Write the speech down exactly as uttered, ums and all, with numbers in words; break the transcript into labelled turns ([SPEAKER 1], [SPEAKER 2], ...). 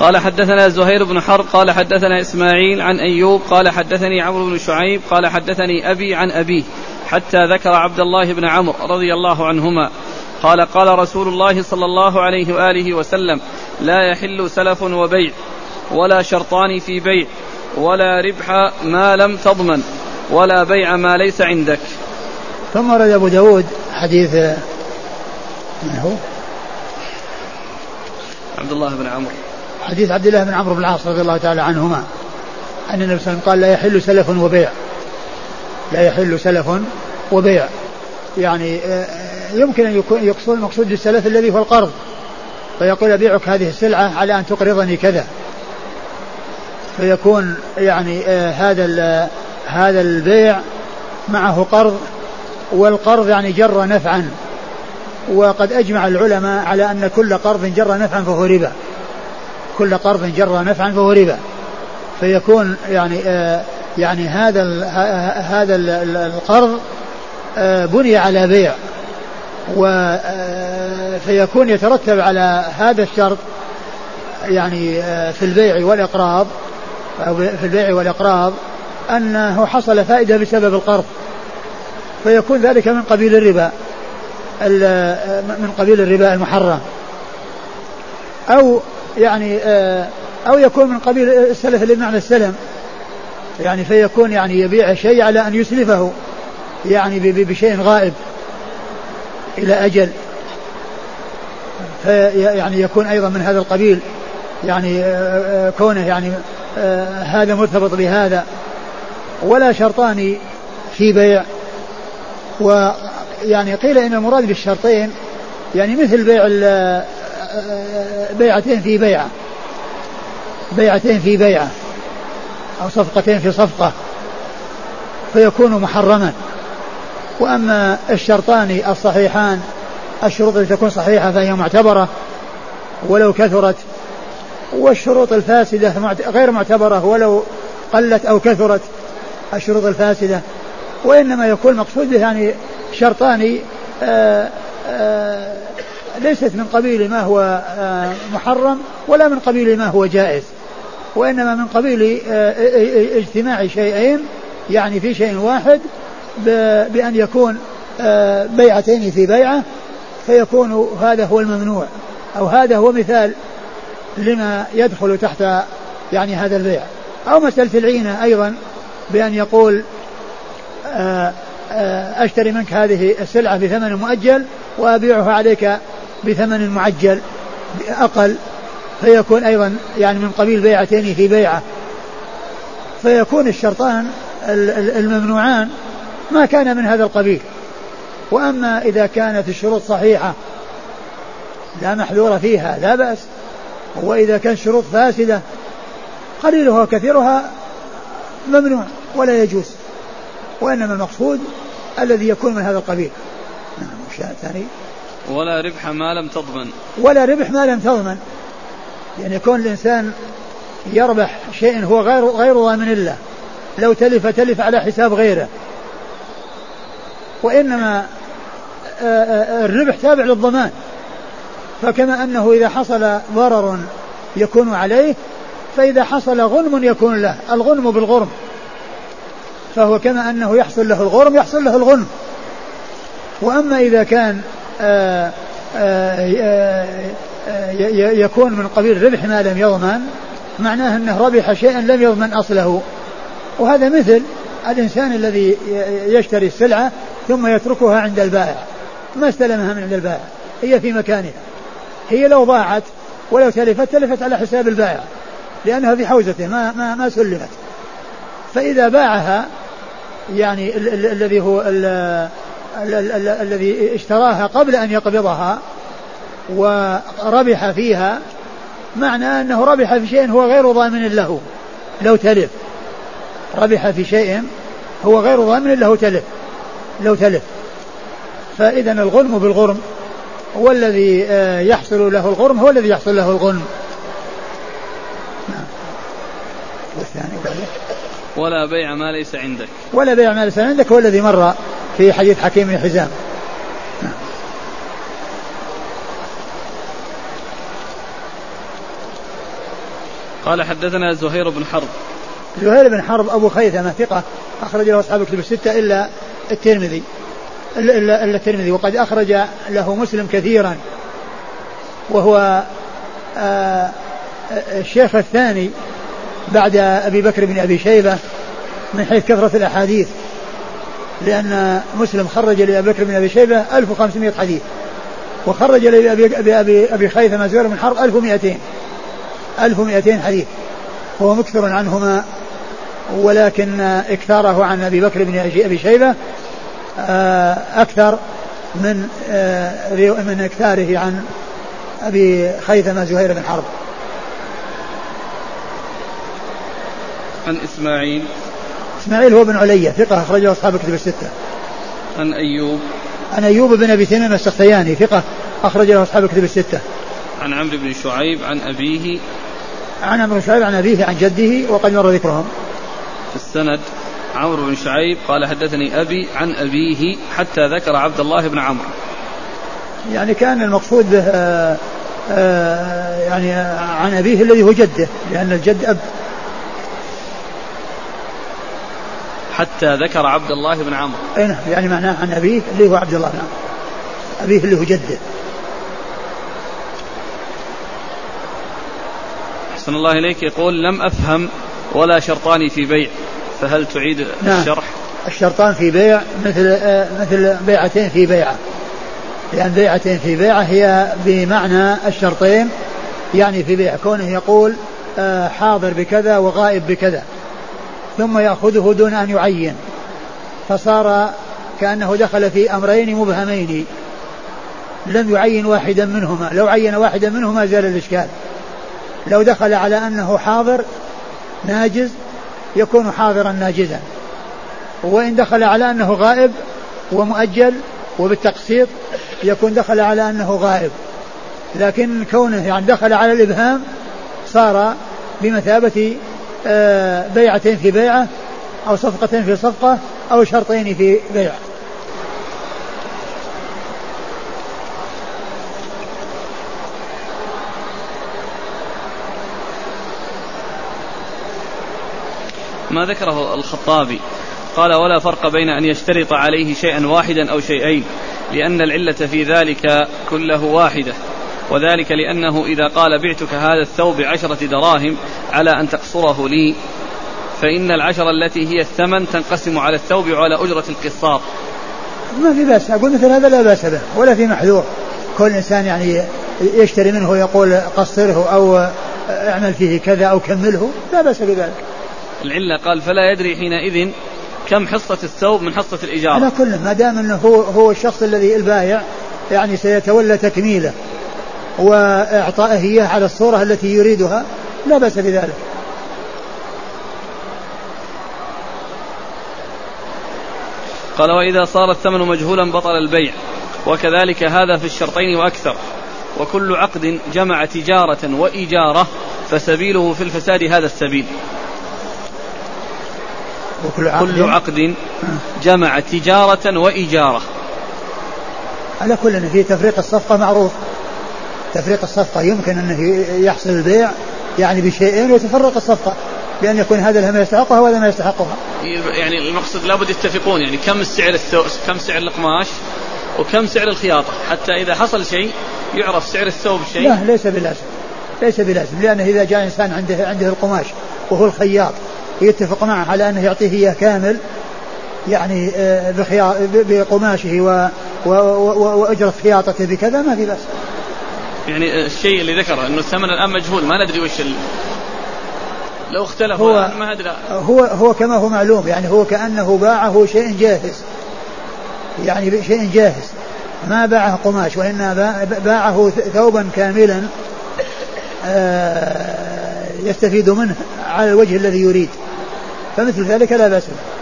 [SPEAKER 1] قال حدثنا زهير بن حرب قال حدثنا إسماعيل عن أيوب قال حدثني عمرو بن شعيب قال حدثني أبي عن أبيه حتى ذكر عبد الله بن عمرو رضي الله عنهما قال قال رسول الله صلى الله عليه وآله وسلم لا يحل سلف وبيع ولا شرطان في بيع ولا ربح ما لم تضمن ولا بيع ما ليس عندك.
[SPEAKER 2] ثم ورد أبو داود حديث من هو؟
[SPEAKER 1] عبد الله بن عمرو
[SPEAKER 2] حديث عبد الله بن عمرو بن العاص رضي الله تعالى عنهما أن النبي صلى الله عليه وسلم قال لا يحل سلف وبيع لا يحل سلف وبيع يعني يمكن أن يكون يقصد المقصود بالسلف الذي هو القرض فيقول أبيعك هذه السلعة على أن تقرضني كذا فيكون يعني هذا هذا البيع معه قرض والقرض يعني جر نفعا وقد أجمع العلماء على أن كل قرض جر نفعا فهو ربا كل قرض جر نفعا فهو ربا فيكون يعني آه يعني هذا ال هذا ال القرض آه بني على بيع وفيكون يترتب على هذا الشرط يعني آه في البيع والإقراض أو في البيع والإقراض أنه حصل فائدة بسبب القرض فيكون ذلك من قبيل الربا من قبيل الربا المحرم أو يعني أو يكون من قبيل السلف اللي بمعنى السلم يعني فيكون يعني يبيع شيء على أن يسلفه يعني بشيء غائب إلى أجل فيعني يكون أيضا من هذا القبيل يعني كونه يعني هذا مرتبط بهذا ولا شرطان في بيع ويعني قيل إن المراد بالشرطين يعني مثل بيع بيعتين في بيعة بيعتين في بيعة أو صفقتين في صفقة فيكون محرما وأما الشرطان الصحيحان الشروط التي تكون صحيحة فهي معتبرة ولو كثرت والشروط الفاسدة غير معتبرة ولو قلت أو كثرت الشروط الفاسدة وإنما يكون مقصود به يعني شرطان آآ آآ ليست من قبيل ما هو محرم ولا من قبيل ما هو جائز وإنما من قبيل اجتماع شيئين يعني في شيء واحد بأن يكون بيعتين في بيعة فيكون هذا هو الممنوع أو هذا هو مثال لما يدخل تحت يعني هذا البيع أو مسألة العينة أيضا بأن يقول أشتري منك هذه السلعة بثمن مؤجل وأبيعها عليك بثمن معجل أقل فيكون أيضا يعني من قبيل بيعتين في بيعة فيكون الشرطان الممنوعان ما كان من هذا القبيل وأما إذا كانت الشروط صحيحة لا محذور فيها لا بأس وإذا كان شروط فاسدة قليلها وكثيرها ممنوع ولا يجوز وإنما المقصود الذي يكون من هذا القبيل. ثاني
[SPEAKER 1] ولا ربح ما لم تضمن
[SPEAKER 2] ولا ربح ما لم تضمن يعني يكون الإنسان يربح شيء هو غير غير ضامن له لو تلف تلف على حساب غيره وإنما الربح تابع للضمان فكما أنه إذا حصل ضرر يكون عليه فإذا حصل غنم يكون له الغنم بالغرم فهو كما أنه يحصل له الغرم يحصل له الغنم وأما إذا كان آآ آآ يكون من قبيل ربح ما لم يضمن معناه أنه ربح شيئا لم يضمن أصله وهذا مثل الإنسان الذي يشتري السلعة ثم يتركها عند البائع ما استلمها من عند البائع هي في مكانها هي لو ضاعت ولو تلفت تلفت على حساب البائع لأنها في حوزته ما, ما, ما سلمت فإذا باعها يعني الذي هو الذي اشتراها قبل أن يقبضها وربح فيها معنى أنه ربح في شيء هو غير ضامن له لو تلف ربح في شيء هو غير ضامن له تلف لو تلف فإذا الغنم بالغرم والذي يحصل له الغرم هو الذي يحصل له الغنم. والثاني
[SPEAKER 1] ولا بيع ما ليس عندك
[SPEAKER 2] ولا بيع ما ليس عندك هو الذي مر في حديث حكيم بن حزام.
[SPEAKER 1] قال حدثنا زهير بن حرب.
[SPEAKER 2] زهير بن حرب أبو خيثمة ثقة أخرج له أصحاب الكتب الستة إلا الترمذي إلا, إلا, إلا الترمذي وقد أخرج له مسلم كثيرا، وهو آه الشيخ الثاني بعد أبي بكر بن أبي شيبة من حيث كثرة الأحاديث، لأن مسلم خرج لأبي بكر بن أبي شيبة ألف وخمسمائة حديث، وخرج لأبي أبي أبي أبي خيثمة زهير بن حرب ألف ومئتين ألف ومئتين حديث، هو مكثر عنهما، ولكن اكثاره عن أبي بكر بن أبي شيبة أكثر من من اكثاره عن أبي خيثمة زهير بن حرب.
[SPEAKER 1] عن إسماعيل
[SPEAKER 2] إسماعيل هو بن علية ثقة أخرجه أصحاب الكتب الستة.
[SPEAKER 1] عن أيوب
[SPEAKER 2] عن أيوب بن أبي تميم السختياني ثقة أخرج له أصحاب الكتب الستة.
[SPEAKER 1] عن عمرو بن شعيب عن أبيه
[SPEAKER 2] عن عمرو بن شعيب عن أبيه عن جده وقد مر ذكرهم.
[SPEAKER 1] في السند عمرو بن شعيب قال حدثني أبي عن أبيه حتى ذكر عبد الله بن عمرو.
[SPEAKER 2] يعني كان المقصود به آآ آآ يعني عن أبيه الذي هو جده، لأن الجد أب.
[SPEAKER 1] حتى ذكر عبد الله بن عمرو.
[SPEAKER 2] أي نعم، يعني معناه عن أبيه اللي هو عبد الله بن عمرو، أبيه اللي هو جده.
[SPEAKER 1] أحسن الله إليك. يقول لم أفهم ولا شرطان في بيع، فهل تعيد
[SPEAKER 2] نعم.
[SPEAKER 1] الشرح؟
[SPEAKER 2] الشرطان في بيع مثل مثل بيعتين في بيعة، لأن بيعتين في بيعة هي بمعنى الشرطين، يعني في بيع كونه يقول حاضر بكذا وغائب بكذا ثم يأخذه دون أن يعين، فصار كأنه دخل في أمرين مبهمين لم يعين واحدا منهما. لو عين واحدا منهما زال الإشكال. لو دخل على أنه حاضر ناجز يكون حاضرا ناجزا، وإن دخل على أنه غائب ومؤجل وبالتقسيط يكون دخل على أنه غائب. لكن كونه يعني دخل على الإبهام صار بمثابة بيعتين في بيعة أو صفقة في صفقة أو شرطين في بيع.
[SPEAKER 1] ما ذكره الخطابي قال ولا فرق بين أن يشترط عليه شيئا واحدا أو شيئين، لأن العلة في ذلك كله واحدة، وذلك لأنه إذا قال بعتك هذا الثوب بعشرة دراهم على أن تقصره لي، فإن العشرة التي هي الثمن تنقسم على الثوب وعلى أجرة القصار.
[SPEAKER 2] ما في بأس، أقول مثل هذا لا بأس به ولا في محذور. كل إنسان يعني يشتري منه ويقول قصره أو اعمل فيه كذا أو كمله لا بأس بذلك.
[SPEAKER 1] العلة قال فلا يدري حينئذ كم حصة الثوب من حصة الإجارة.
[SPEAKER 2] على كل ما دام أنه هو, هو الشخص الذي البايع يعني سيتولى تكميله وإعطائه إياه على الصورة التي يريدها لا بأس بذلك.
[SPEAKER 1] قال وإذا صار الثمن مجهولا بطل البيع، وكذلك هذا في الشرطين وأكثر. وكل عقد جمع تجارة وإجارة فسبيله في الفساد هذا السبيل.
[SPEAKER 2] وكل عقد,
[SPEAKER 1] كل عقد جمع تجارة وإجارة.
[SPEAKER 2] على كل أن في تفريق الصفقة معروف، تفريق الصفقة يمكن أنه يحصل البيع يعني بشيئين وتفرق الصفقة بأن يكون هذا لما يستحقها وهذا ما يستحقها.
[SPEAKER 1] يعني المقصد لابد يتفقون يعني كم السعر الثوب، كم سعر القماش وكم سعر الخياطة، حتى إذا حصل شيء يعرف سعر الثوب شيء.
[SPEAKER 2] لا ليس بلازم، ليس بلازم، لأنه إذا جاء إنسان عنده عنده القماش وهو الخياط يتفق معه على أنه يعطيه إياه كامل يعني بقماشه و وأجرة خياطته بكذا ما في بأس.
[SPEAKER 1] يعني الشيء اللي ذكره أنه الثمن الآن مجهول ما ندري وش ال... لو اختلف
[SPEAKER 2] هو
[SPEAKER 1] ما أدري.
[SPEAKER 2] هو هو كما هو معلوم يعني هو كأنه باعه شيء جاهز، يعني شيء جاهز ما باعه قماش وإنما باعه ثوبا كاملا يستفيد منه على الوجه الذي يريد، فمثل ذلك لا بأس به.